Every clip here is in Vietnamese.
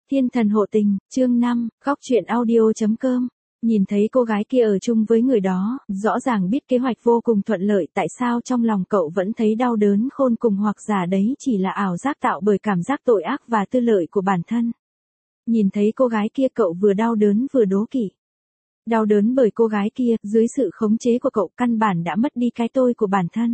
Thiên thần hộ tình, chương 5, góc truyện audio.com. Nhìn thấy cô gái kia ở chung với người đó, rõ ràng biết kế hoạch vô cùng thuận lợi, tại sao trong lòng cậu vẫn thấy đau đớn khôn cùng, hoặc giả đấy chỉ là ảo giác tạo bởi cảm giác tội ác và tư lợi của bản thân. Nhìn thấy cô gái kia cậu vừa đau đớn vừa đố kỵ. Đau đớn bởi cô gái kia, dưới sự khống chế của cậu căn bản đã mất đi cái tôi của bản thân.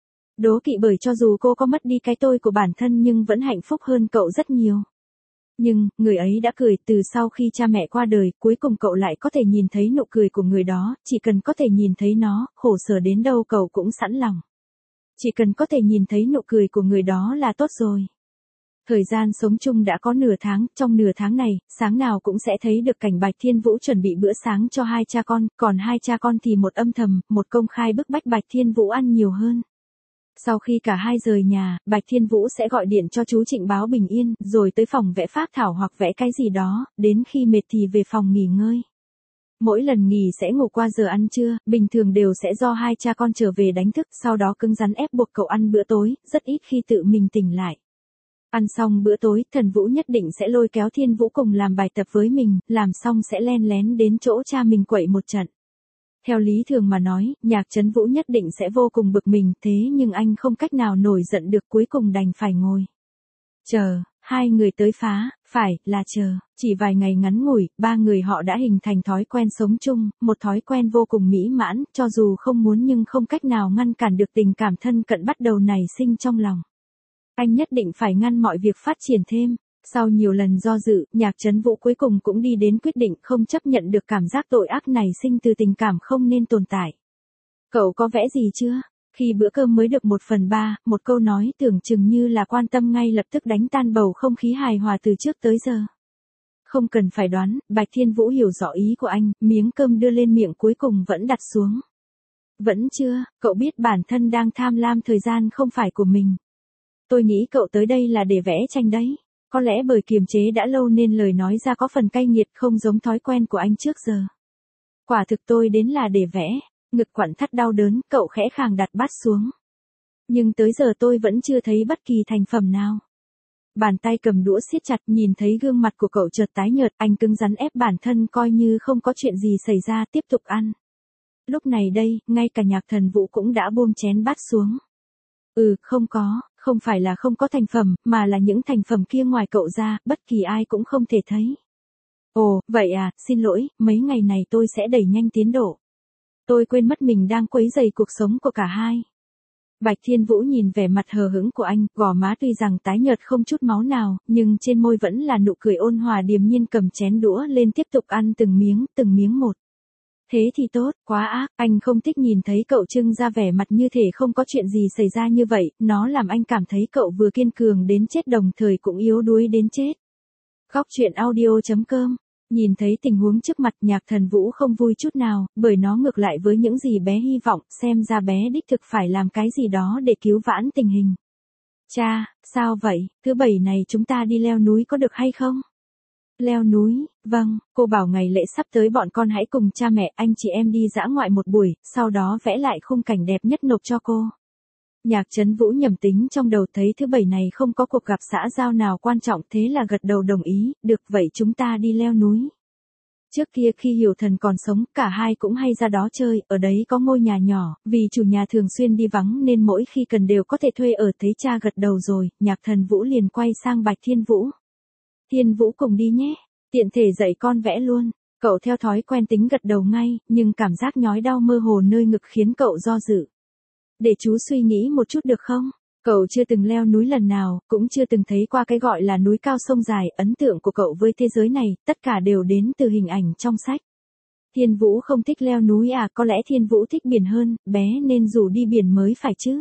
Đố kỵ bởi cho dù cô có mất đi cái tôi của bản thân nhưng vẫn hạnh phúc hơn cậu rất nhiều. Nhưng, người ấy đã cười. Từ sau khi cha mẹ qua đời, cuối cùng cậu lại có thể nhìn thấy nụ cười của người đó, chỉ cần có thể nhìn thấy nó, khổ sở đến đâu cậu cũng sẵn lòng. Chỉ cần có thể nhìn thấy nụ cười của người đó là tốt rồi. Thời gian sống chung đã có nửa tháng, trong nửa tháng này, sáng nào cũng sẽ thấy được cảnh Bạch Thiên Vũ chuẩn bị bữa sáng cho hai cha con, còn hai cha con thì một âm thầm, một công khai bức bách Bạch Thiên Vũ ăn nhiều hơn. Sau khi cả hai rời nhà, Bạch Thiên Vũ sẽ gọi điện cho chú Trịnh báo bình yên, rồi tới phòng vẽ phác thảo hoặc vẽ cái gì đó, đến khi mệt thì về phòng nghỉ ngơi. Mỗi lần nghỉ sẽ ngủ qua giờ ăn trưa, bình thường đều sẽ do hai cha con trở về đánh thức, sau đó cứng rắn ép buộc cậu ăn bữa tối, rất ít khi tự mình tỉnh lại. Ăn xong bữa tối, Thần Vũ nhất định sẽ lôi kéo Thiên Vũ cùng làm bài tập với mình, làm xong sẽ len lén đến chỗ cha mình quậy một trận. Theo lý thường mà nói, Nhạc Trấn Vũ nhất định sẽ vô cùng bực mình, thế nhưng anh không cách nào nổi giận được, cuối cùng đành phải ngồi chờ, hai người tới phá, phải là chờ. Chỉ vài ngày ngắn ngủi, ba người họ đã hình thành thói quen sống chung, một thói quen vô cùng mỹ mãn, cho dù không muốn nhưng không cách nào ngăn cản được tình cảm thân cận bắt đầu nảy sinh trong lòng. Anh nhất định phải ngăn mọi việc phát triển thêm. Sau nhiều lần do dự, Nhạc Trấn Vũ cuối cùng cũng đi đến quyết định, không chấp nhận được cảm giác tội ác này sinh từ tình cảm không nên tồn tại. Cậu có vẽ gì chưa? Khi bữa cơm mới được 1/3, một câu nói tưởng chừng như là quan tâm ngay lập tức đánh tan bầu không khí hài hòa từ trước tới giờ. Không cần phải đoán, Bạch Thiên Vũ hiểu rõ ý của anh, miếng cơm đưa lên miệng cuối cùng vẫn đặt xuống. Vẫn chưa, cậu biết bản thân đang tham lam thời gian không phải của mình. Tôi nghĩ cậu tới đây là để vẽ tranh đấy. Có lẽ bởi kiềm chế đã lâu nên lời nói ra có phần cay nghiệt, không giống thói quen của anh trước giờ. Quả thực tôi đến là để vẽ. Ngực quặn thắt đau đớn, cậu khẽ khàng đặt bát xuống. Nhưng tới giờ tôi vẫn chưa thấy bất kỳ thành phẩm nào. Bàn tay cầm đũa siết chặt, nhìn thấy gương mặt của cậu chợt tái nhợt, anh cứng rắn ép bản thân coi như không có chuyện gì xảy ra, tiếp tục ăn. Lúc này đây, ngay cả Nhạc Thần Vũ cũng đã buông chén bát xuống. Không phải là không có thành phẩm, mà là những thành phẩm kia ngoài cậu ra, bất kỳ ai cũng không thể thấy. Ồ, vậy à, xin lỗi, mấy ngày này tôi sẽ đẩy nhanh tiến độ. Tôi quên mất mình đang quấy rầy cuộc sống của cả hai. Bạch Thiên Vũ nhìn vẻ mặt hờ hững của anh, gò má tuy rằng tái nhợt không chút máu nào, nhưng trên môi vẫn là nụ cười ôn hòa điềm nhiên, cầm chén đũa lên tiếp tục ăn từng miếng một. Thế thì tốt, quá ác, anh không thích nhìn thấy cậu trưng ra vẻ mặt như thể không có chuyện gì xảy ra như vậy, nó làm anh cảm thấy cậu vừa kiên cường đến chết đồng thời cũng yếu đuối đến chết. Góc truyện audio.com. Nhìn thấy tình huống trước mặt, Nhạc Thần Vũ không vui chút nào, bởi nó ngược lại với những gì bé hy vọng, xem ra bé đích thực phải làm cái gì đó để cứu vãn tình hình. Cha, sao vậy, thứ Bảy này chúng ta đi leo núi có được hay không? Leo núi, vâng, cô bảo ngày lễ sắp tới bọn con hãy cùng cha mẹ, anh chị em đi dã ngoại một buổi, sau đó vẽ lại khung cảnh đẹp nhất nộp cho cô. Nhạc Trấn Vũ nhầm tính trong đầu, thấy thứ Bảy này không có cuộc gặp xã giao nào quan trọng, thế là gật đầu đồng ý, được vậy chúng ta đi leo núi. Trước kia khi Hiểu Thần còn sống, cả hai cũng hay ra đó chơi, ở đấy có ngôi nhà nhỏ, vì chủ nhà thường xuyên đi vắng nên mỗi khi cần đều có thể thuê ở. Thấy cha gật đầu rồi, Nhạc Thần Vũ liền quay sang Bạch Thiên Vũ. Thiên Vũ cùng đi nhé, tiện thể dạy con vẽ luôn. Cậu theo thói quen tính gật đầu ngay, nhưng cảm giác nhói đau mơ hồ nơi ngực khiến cậu do dự. Để chú suy nghĩ một chút được không? Cậu chưa từng leo núi lần nào, cũng chưa từng thấy qua cái gọi là núi cao sông dài, ấn tượng của cậu với thế giới này, tất cả đều đến từ hình ảnh trong sách. Thiên Vũ không thích leo núi à, có lẽ Thiên Vũ thích biển hơn, bé nên rủ đi biển mới phải chứ.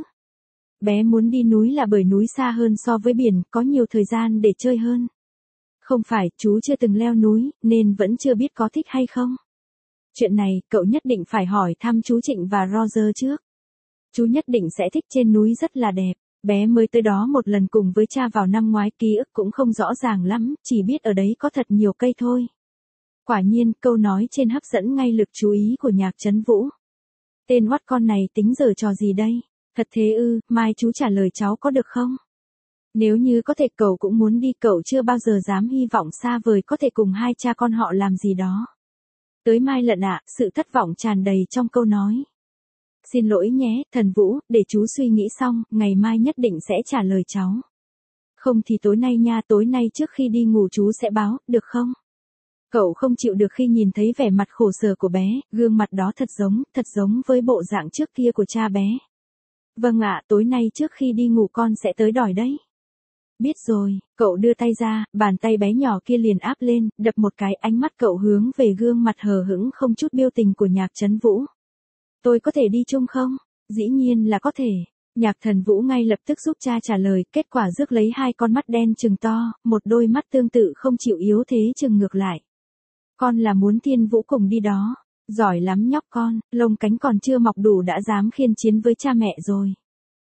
Bé muốn đi núi là bởi núi xa hơn so với biển, có nhiều thời gian để chơi hơn. Không phải, chú chưa từng leo núi, nên vẫn chưa biết có thích hay không. Chuyện này, cậu nhất định phải hỏi thăm chú Trịnh và Roger trước. Chú nhất định sẽ thích, trên núi rất là đẹp. Bé mới tới đó một lần cùng với cha vào năm ngoái, ký ức cũng không rõ ràng lắm, chỉ biết ở đấy có thật nhiều cây thôi. Quả nhiên, câu nói trên hấp dẫn ngay lực chú ý của Nhạc Trấn Vũ. Tên oắt con này tính giở trò gì đây? Thật thế ư, mai chú trả lời cháu có được không? Nếu như có thể cậu cũng muốn đi, cậu chưa bao giờ dám hy vọng xa vời có thể cùng hai cha con họ làm gì đó. Tới mai lận ạ, sự thất vọng tràn đầy trong câu nói. Xin lỗi nhé, thần Vũ, để chú suy nghĩ xong, ngày mai nhất định sẽ trả lời cháu. Không thì tối nay nha, tối nay trước khi đi ngủ chú sẽ báo, được không? Cậu không chịu được khi nhìn thấy vẻ mặt khổ sở của bé, gương mặt đó thật giống với bộ dạng trước kia của cha bé. Vâng ạ, tối nay trước khi đi ngủ con sẽ tới đòi đấy. Biết rồi, cậu đưa tay ra, bàn tay bé nhỏ kia liền áp lên, đập một cái, ánh mắt cậu hướng về gương mặt hờ hững không chút biểu tình của Nhạc Trấn Vũ. Tôi có thể đi chung không? Dĩ nhiên là có thể. Nhạc Thần Vũ ngay lập tức giúp cha trả lời, kết quả rước lấy hai con mắt đen trừng to, một đôi mắt tương tự không chịu yếu thế trừng ngược lại. Con là muốn Thiên Vũ cùng đi đó. Giỏi lắm nhóc con, lông cánh còn chưa mọc đủ đã dám khiên chiến với cha mẹ rồi.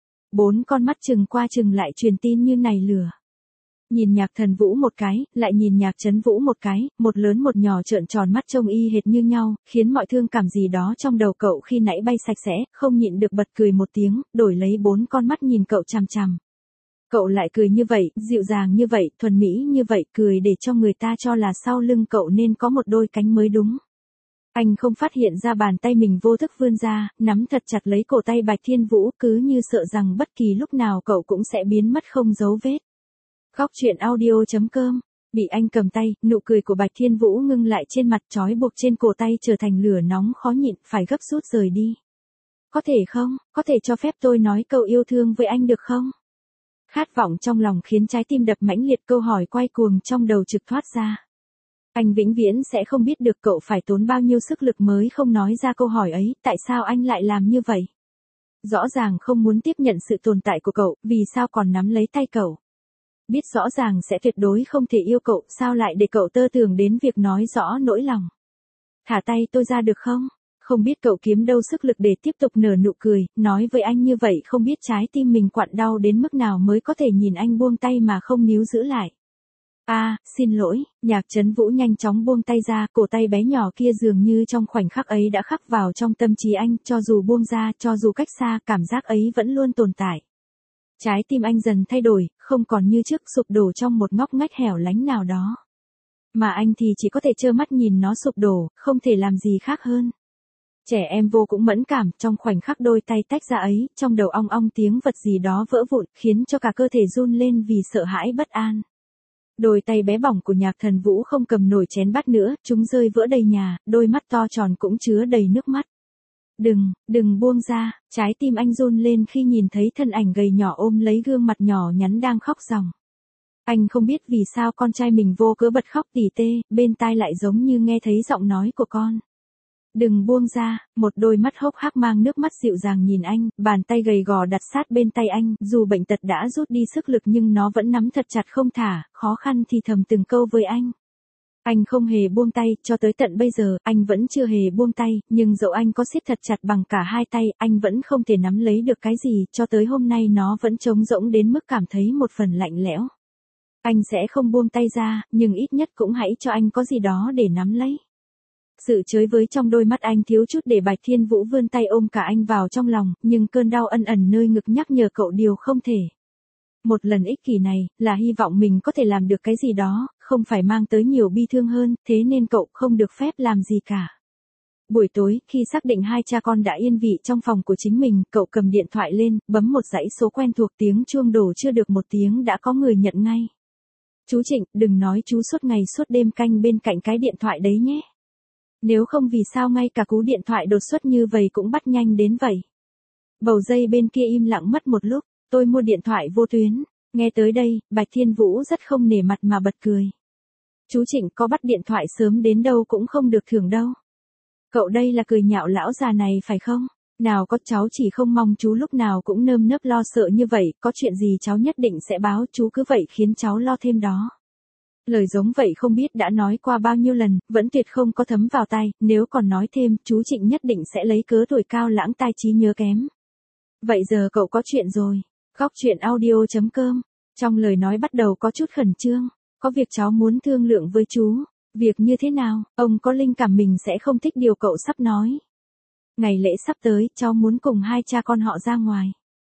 Bốn con mắt trừng qua trừng lại truyền tin như nảy lửa. Nhìn Nhạc Thần Vũ một cái, lại nhìn Nhạc Trấn Vũ một cái, một lớn một nhỏ trợn tròn mắt trông y hệt như nhau, khiến mọi thương cảm gì đó trong đầu cậu khi nãy bay sạch sẽ, không nhịn được bật cười một tiếng, đổi lấy bốn con mắt nhìn cậu chằm chằm. Cậu lại cười như vậy, dịu dàng như vậy, thuần mỹ như vậy, cười để cho người ta cho là sau lưng cậu nên có một đôi cánh mới đúng. Anh không phát hiện ra bàn tay mình vô thức vươn ra, nắm thật chặt lấy cổ tay Bạch Thiên Vũ, cứ như sợ rằng bất kỳ lúc nào cậu cũng sẽ biến mất không dấu vết. Góc truyện audio.com. Bị anh cầm tay, nụ cười của Bạch Thiên Vũ ngưng lại trên mặt, trói buộc trên cổ tay trở thành lửa nóng khó nhịn, phải gấp rút rời đi. Có thể không, có thể cho phép tôi nói câu yêu thương với anh được không? Khát vọng trong lòng khiến trái tim đập mãnh liệt, câu hỏi quay cuồng trong đầu trực thoát ra. Anh vĩnh viễn sẽ không biết được cậu phải tốn bao nhiêu sức lực mới không nói ra câu hỏi ấy, tại sao anh lại làm như vậy? Rõ ràng không muốn tiếp nhận sự tồn tại của cậu, vì sao còn nắm lấy tay cậu? Biết rõ ràng sẽ tuyệt đối không thể yêu cậu, sao lại để cậu tơ tưởng đến việc nói rõ nỗi lòng? Thả tay tôi ra được không? Không biết cậu kiếm đâu sức lực để tiếp tục nở nụ cười, nói với anh như vậy không biết trái tim mình quặn đau đến mức nào mới có thể nhìn anh buông tay mà không níu giữ lại. Xin lỗi, Nhạc Trấn Vũ nhanh chóng buông tay ra, cổ tay bé nhỏ kia dường như trong khoảnh khắc ấy đã khắc vào trong tâm trí anh, cho dù buông ra, cho dù cách xa, cảm giác ấy vẫn luôn tồn tại. Trái tim anh dần thay đổi, không còn như trước sụp đổ trong một ngóc ngách hẻo lánh nào đó. Mà anh thì chỉ có thể trơ mắt nhìn nó sụp đổ, không thể làm gì khác hơn. Trẻ em vô cũng mẫn cảm, trong khoảnh khắc đôi tay tách ra ấy, trong đầu ong ong tiếng vật gì đó vỡ vụn, khiến cho cả cơ thể run lên vì sợ hãi bất an. Đôi tay bé bỏng của Nhạc Thần Vũ không cầm nổi chén bát nữa, chúng rơi vỡ đầy nhà, đôi mắt to tròn cũng chứa đầy nước mắt. Đừng buông ra, trái tim anh run lên khi nhìn thấy thân ảnh gầy nhỏ ôm lấy gương mặt nhỏ nhắn đang khóc ròng. Anh không biết vì sao con trai mình vô cớ bật khóc tỉ tê, bên tai lại giống như nghe thấy giọng nói của con. Đừng buông ra, một đôi mắt hốc hác mang nước mắt dịu dàng nhìn anh, bàn tay gầy gò đặt sát bên tay anh, dù bệnh tật đã rút đi sức lực nhưng nó vẫn nắm thật chặt không thả, khó khăn thì thầm từng câu với anh. Anh không hề buông tay, cho tới tận bây giờ, anh vẫn chưa hề buông tay, nhưng dẫu anh có siết thật chặt bằng cả hai tay, anh vẫn không thể nắm lấy được cái gì, cho tới hôm nay nó vẫn trống rỗng đến mức cảm thấy một phần lạnh lẽo. Anh sẽ không buông tay ra, nhưng ít nhất cũng hãy cho anh có gì đó để nắm lấy. Sự chới với trong đôi mắt anh thiếu chút để Bạch Thiên Vũ vươn tay ôm cả anh vào trong lòng, nhưng cơn đau ân ẩn nơi ngực nhắc nhở cậu điều không thể. Một lần ích kỷ này, là hy vọng mình có thể làm được cái gì đó, không phải mang tới nhiều bi thương hơn, thế nên cậu không được phép làm gì cả. Buổi tối, khi xác định hai cha con đã yên vị trong phòng của chính mình, cậu cầm điện thoại lên, bấm một dãy số quen thuộc, tiếng chuông đổ chưa được một tiếng đã có người nhận ngay. Chú Trịnh, đừng nói chú suốt ngày suốt đêm canh bên cạnh cái điện thoại đấy nhé. Nếu không vì sao ngay cả cú điện thoại đột xuất như vậy cũng bắt nhanh đến vậy. Bầu dây bên kia im lặng mất một lúc, tôi mua điện thoại vô tuyến. Nghe tới đây, Bạch Thiên Vũ rất không nể mặt mà bật cười. Chú Trịnh có bắt điện thoại sớm đến đâu cũng không được thưởng đâu. Cậu đây là cười nhạo lão già này phải không? Nào có, cháu chỉ không mong chú lúc nào cũng nơm nớp lo sợ như vậy, có chuyện gì cháu nhất định sẽ báo, chú cứ vậy khiến cháu lo thêm đó. Lời giống vậy không biết đã nói qua bao nhiêu lần, vẫn tuyệt không có thấm vào tai, nếu còn nói thêm, chú Trịnh nhất định sẽ lấy cớ tuổi cao lãng tai trí nhớ kém. Vậy giờ cậu có chuyện rồi. Góc truyện audio.com. Trong lời nói bắt đầu có chút khẩn trương. Có việc cháu muốn thương lượng với chú. Việc như thế nào, ông có linh cảm mình sẽ không thích điều cậu sắp nói. Ngày lễ sắp tới, cháu muốn cùng hai cha con họ ra ngoài.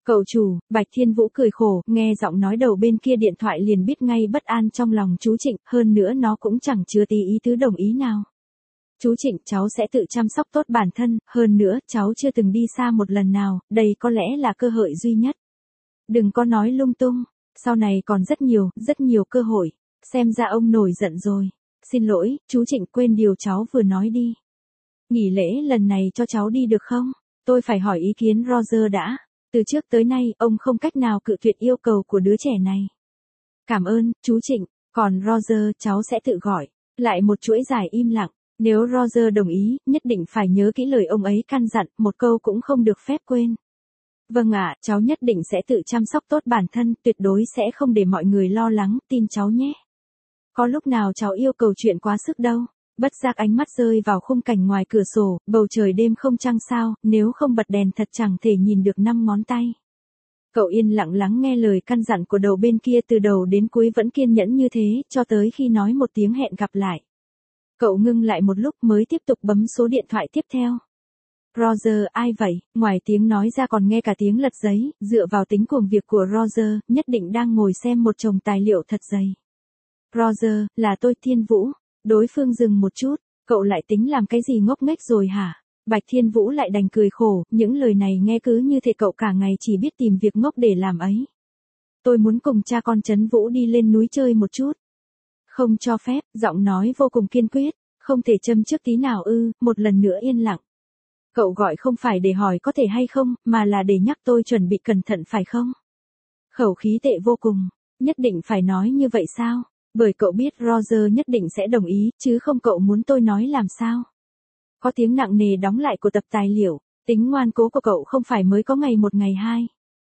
Cậu chủ, Bạch Thiên Vũ cười khổ, nghe giọng nói đầu bên kia điện thoại liền biết ngay bất an trong lòng chú Trịnh, hơn nữa nó cũng chẳng chứa tí ý tứ đồng ý nào. Chú Trịnh, cháu sẽ tự chăm sóc tốt bản thân, hơn nữa, cháu chưa từng đi xa một lần nào, đây có lẽ là cơ hội duy nhất. Đừng có nói lung tung, sau này còn rất nhiều cơ hội, xem ra ông nổi giận rồi. Xin lỗi, chú Trịnh, quên điều cháu vừa nói đi. Nghỉ lễ lần này cho cháu đi được không? Tôi phải hỏi ý kiến Roger đã. Từ trước tới nay, ông không cách nào cự tuyệt yêu cầu của đứa trẻ này. Cảm ơn, chú Trịnh, còn Roger cháu sẽ tự gọi. Lại một chuỗi dài im lặng, nếu Roger đồng ý, nhất định phải nhớ kỹ lời ông ấy căn dặn, một câu cũng không được phép quên. Vâng ạ, cháu nhất định sẽ tự chăm sóc tốt bản thân, tuyệt đối sẽ không để mọi người lo lắng, tin cháu nhé. Có lúc nào cháu yêu cầu chuyện quá sức đâu. Bất giác ánh mắt rơi vào khung cảnh ngoài cửa sổ, bầu trời đêm không trăng sao, nếu không bật đèn thật chẳng thể nhìn được 5 ngón tay. Cậu yên lặng lắng nghe lời căn dặn của đầu bên kia từ đầu đến cuối vẫn kiên nhẫn như thế, cho tới khi nói một tiếng hẹn gặp lại. Cậu ngưng lại một lúc mới tiếp tục bấm số điện thoại tiếp theo. Roger, ai vậy? Ngoài tiếng nói ra còn nghe cả tiếng lật giấy, dựa vào tính cuồng việc của Roger, nhất định đang ngồi xem một chồng tài liệu thật dày. Roger, là tôi Thiên Vũ. Đối phương dừng một chút, cậu lại tính làm cái gì ngốc nghếch rồi hả? Bạch Thiên Vũ lại đành cười khổ, những lời này nghe cứ như thể cậu cả ngày chỉ biết tìm việc ngốc để làm ấy. Tôi muốn cùng cha con Trấn Vũ đi lên núi chơi một chút. Không cho phép, giọng nói vô cùng kiên quyết, không thể châm trước tí nào ư, một lần nữa yên lặng. Cậu gọi không phải để hỏi có thể hay không, mà là để nhắc tôi chuẩn bị cẩn thận phải không? Khẩu khí tệ vô cùng, nhất định phải nói như vậy sao? Bởi cậu biết Roger nhất định sẽ đồng ý, chứ không cậu muốn tôi nói làm sao. Có tiếng nặng nề đóng lại của tập tài liệu, tính ngoan cố của cậu không phải mới có ngày một ngày hai.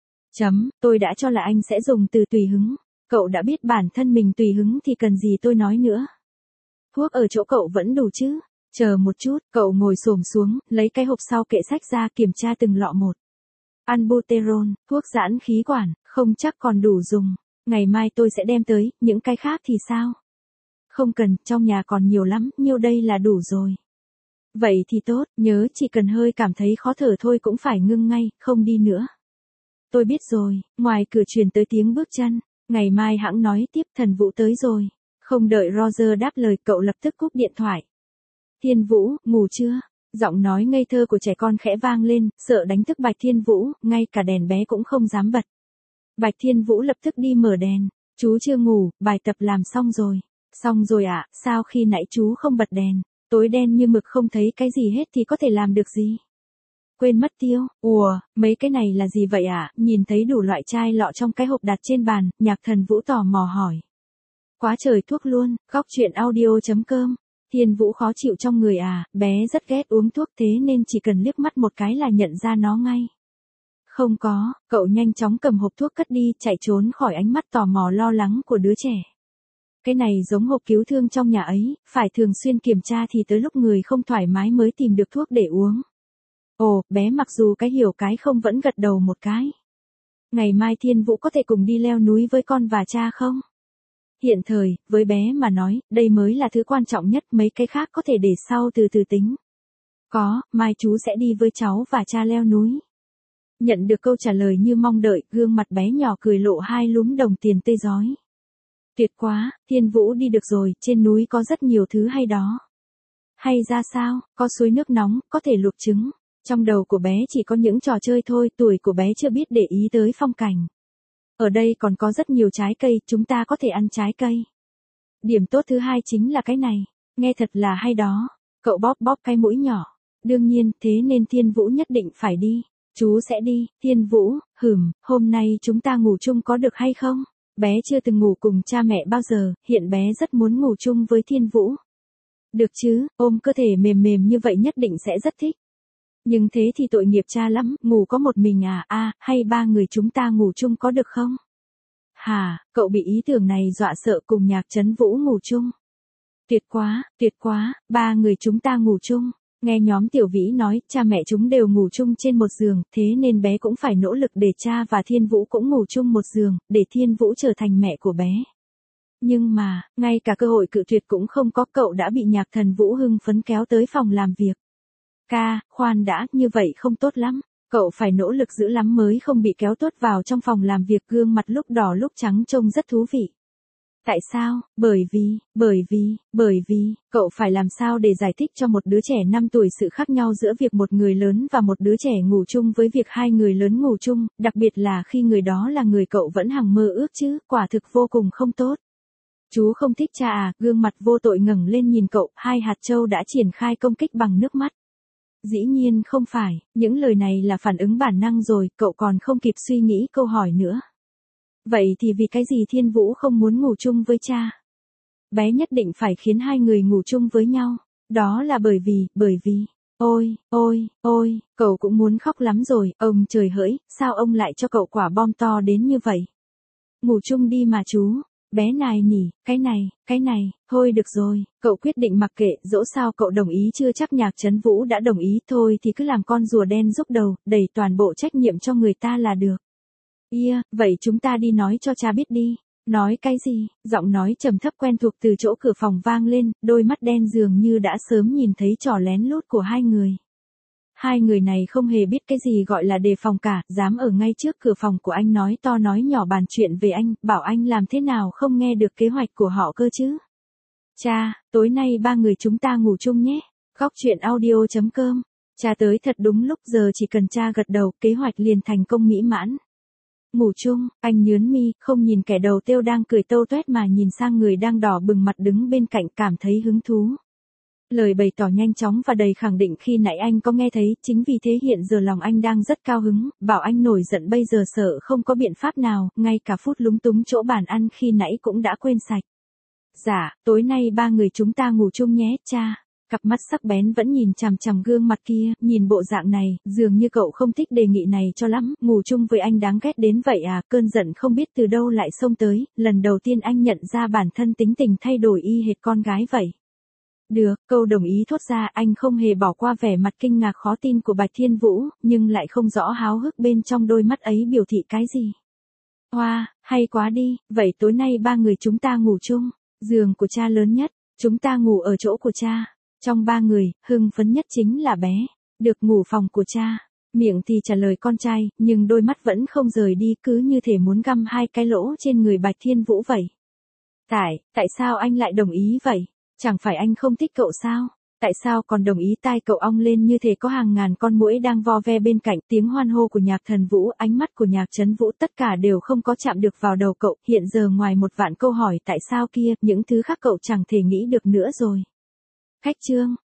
Tôi đã cho là anh sẽ dùng từ tùy hứng, cậu đã biết bản thân mình tùy hứng thì cần gì tôi nói nữa. Thuốc ở chỗ cậu vẫn đủ chứ, chờ một chút, cậu ngồi xổm xuống, lấy cái hộp sau kệ sách ra kiểm tra từng lọ một. Albuterol, thuốc giãn khí quản, không chắc còn đủ dùng. Ngày mai tôi sẽ đem tới, những cái khác thì sao? Không cần, trong nhà còn nhiều lắm, nhiêu đây là đủ rồi. Vậy thì tốt, nhớ chỉ cần hơi cảm thấy khó thở thôi cũng phải ngưng ngay, không đi nữa. Tôi biết rồi, ngoài cửa truyền tới tiếng bước chân, ngày mai hãng nói tiếp Thần Vũ tới rồi. Không đợi Roger đáp lời cậu lập tức cúp điện thoại. Thiên Vũ, ngủ chưa? Giọng nói ngây thơ của trẻ con khẽ vang lên, sợ đánh thức Bạch Thiên Vũ, ngay cả đèn bé cũng không dám bật. Bạch Thiên Vũ lập tức đi mở đèn, chú chưa ngủ, bài tập làm xong rồi. Xong rồi ạ, sao khi nãy chú không bật đèn, tối đen như mực không thấy cái gì hết thì có thể làm được gì? Quên mất tiêu, mấy cái này là gì vậy ạ? Nhìn thấy đủ loại chai lọ trong cái hộp đặt trên bàn, Nhạc Thần Vũ tò mò hỏi. Quá trời thuốc luôn, góc chuyện audio.com. Thiên Vũ khó chịu trong người à, bé rất ghét uống thuốc thế nên chỉ cần liếc mắt một cái là nhận ra nó ngay. Không có, cậu nhanh chóng cầm hộp thuốc cất đi, chạy trốn khỏi ánh mắt tò mò lo lắng của đứa trẻ. Cái này giống hộp cứu thương trong nhà ấy, phải thường xuyên kiểm tra thì tới lúc người không thoải mái mới tìm được thuốc để uống. Ồ, bé mặc dù cái hiểu cái không vẫn gật đầu một cái. Ngày mai Thiên Vũ có thể cùng đi leo núi với con và cha không? Hiện thời, với bé mà nói, đây mới là thứ quan trọng nhất, mấy cái khác có thể để sau từ từ tính. Có, mai chú sẽ đi với cháu và cha leo núi. Nhận được câu trả lời như mong đợi, gương mặt bé nhỏ cười lộ hai lúm đồng tiền tươi rói. Tuyệt quá, Thiên Vũ đi được rồi, trên núi có rất nhiều thứ hay đó. Hay ra sao, có suối nước nóng, có thể luộc trứng. Trong đầu của bé chỉ có những trò chơi thôi, tuổi của bé chưa biết để ý tới phong cảnh. Ở đây còn có rất nhiều trái cây, chúng ta có thể ăn trái cây. Điểm tốt thứ hai chính là cái này, nghe thật là hay đó. Cậu bóp bóp cái mũi nhỏ. Đương nhiên, thế nên Thiên Vũ nhất định phải đi. Chú sẽ đi, Thiên Vũ, hôm nay chúng ta ngủ chung có được hay không? Bé chưa từng ngủ cùng cha mẹ bao giờ, hiện bé rất muốn ngủ chung với Thiên Vũ. Được chứ, ôm cơ thể mềm mềm như vậy nhất định sẽ rất thích. Nhưng thế thì tội nghiệp cha lắm, ngủ có một mình à, hay ba người chúng ta ngủ chung có được không? Hà, cậu bị ý tưởng này dọa sợ cùng Nhạc Trấn Vũ ngủ chung. Tuyệt quá, ba người chúng ta ngủ chung. Nghe nhóm Tiểu Vĩ nói, cha mẹ chúng đều ngủ chung trên một giường, thế nên bé cũng phải nỗ lực để cha và Thiên Vũ cũng ngủ chung một giường, để Thiên Vũ trở thành mẹ của bé. Nhưng mà, ngay cả cơ hội cự tuyệt cũng không có, cậu đã bị Nhạc Thần Vũ hưng phấn kéo tới phòng làm việc. Khoan đã, như vậy không tốt lắm. Cậu phải nỗ lực dữ lắm mới không bị kéo tuốt vào trong phòng làm việc, gương mặt lúc đỏ lúc trắng trông rất thú vị. Tại sao? Bởi vì, cậu phải làm sao để giải thích cho một đứa trẻ 5 tuổi sự khác nhau giữa việc một người lớn và một đứa trẻ ngủ chung với việc hai người lớn ngủ chung, đặc biệt là khi người đó là người cậu vẫn hằng mơ ước chứ, quả thực vô cùng không tốt. Chú không thích cha à? Gương mặt vô tội ngẩng lên nhìn cậu, hai hạt châu đã triển khai công kích bằng nước mắt. Dĩ nhiên không phải, những lời này là phản ứng bản năng rồi, cậu còn không kịp suy nghĩ câu hỏi nữa. Vậy thì vì cái gì Thiên Vũ không muốn ngủ chung với cha? Bé nhất định phải khiến hai người ngủ chung với nhau. Đó là bởi vì, ôi, cậu cũng muốn khóc lắm rồi, ông trời hỡi, sao ông lại cho cậu quả bom to đến như vậy? Ngủ chung đi mà chú. Bé nài nỉ, cái này, thôi được rồi, cậu quyết định mặc kệ, dẫu sao cậu đồng ý chưa chắc Nhạc Trấn Vũ đã đồng ý, thôi thì cứ làm con rùa đen rút đầu, đẩy toàn bộ trách nhiệm cho người ta là được. Vậy chúng ta đi nói cho cha biết đi. Nói cái gì? Giọng nói trầm thấp quen thuộc từ chỗ cửa phòng vang lên, đôi mắt đen dường như đã sớm nhìn thấy trò lén lút của hai người. Hai người này không hề biết cái gì gọi là đề phòng cả, dám ở ngay trước cửa phòng của anh nói to nói nhỏ bàn chuyện về anh, bảo anh làm thế nào không nghe được kế hoạch của họ cơ chứ. Cha, tối nay ba người chúng ta ngủ chung nhé. Góc truyện audio.com. Cha tới thật đúng lúc, giờ chỉ cần cha gật đầu, kế hoạch liền thành công mỹ mãn. Ngủ chung, anh nhướng mi, không nhìn kẻ đầu tiêu đang cười tâu toét mà nhìn sang người đang đỏ bừng mặt đứng bên cạnh, cảm thấy hứng thú. Lời bày tỏ nhanh chóng và đầy khẳng định khi nãy anh có nghe thấy, chính vì thế hiện giờ lòng anh đang rất cao hứng, bảo anh nổi giận bây giờ sợ không có biện pháp nào, ngay cả phút lúng túng chỗ bàn ăn khi nãy cũng đã quên sạch. Dạ, tối nay ba người chúng ta ngủ chung nhé, cha. Cặp mắt sắc bén vẫn nhìn chằm chằm gương mặt kia, nhìn bộ dạng này, dường như cậu không thích đề nghị này cho lắm, ngủ chung với anh đáng ghét đến vậy à, cơn giận không biết từ đâu lại xông tới, lần đầu tiên anh nhận ra bản thân tính tình thay đổi y hệt con gái vậy. Được, câu đồng ý thốt ra, anh không hề bỏ qua vẻ mặt kinh ngạc khó tin của Bạch Thiên Vũ, nhưng lại không rõ háo hức bên trong đôi mắt ấy biểu thị cái gì. Hoa, hay quá đi, vậy tối nay ba người chúng ta ngủ chung, giường của cha lớn nhất, chúng ta ngủ ở chỗ của cha. Trong ba người, hưng phấn nhất chính là bé, được ngủ phòng của cha. Miệng thì trả lời con trai, nhưng đôi mắt vẫn không rời đi, cứ như thể muốn găm hai cái lỗ trên người Bạch Thiên Vũ vậy. Tại sao anh lại đồng ý vậy? Chẳng phải anh không thích cậu sao? Tại sao còn đồng ý? Tai cậu ong lên như thể có hàng ngàn con muỗi đang vo ve bên cạnh, tiếng hoan hô của Nhạc Thần Vũ, ánh mắt của Nhạc Trấn Vũ, tất cả đều không có chạm được vào đầu cậu, hiện giờ ngoài một vạn câu hỏi tại sao kia, những thứ khác cậu chẳng thể nghĩ được nữa rồi. Khách trương,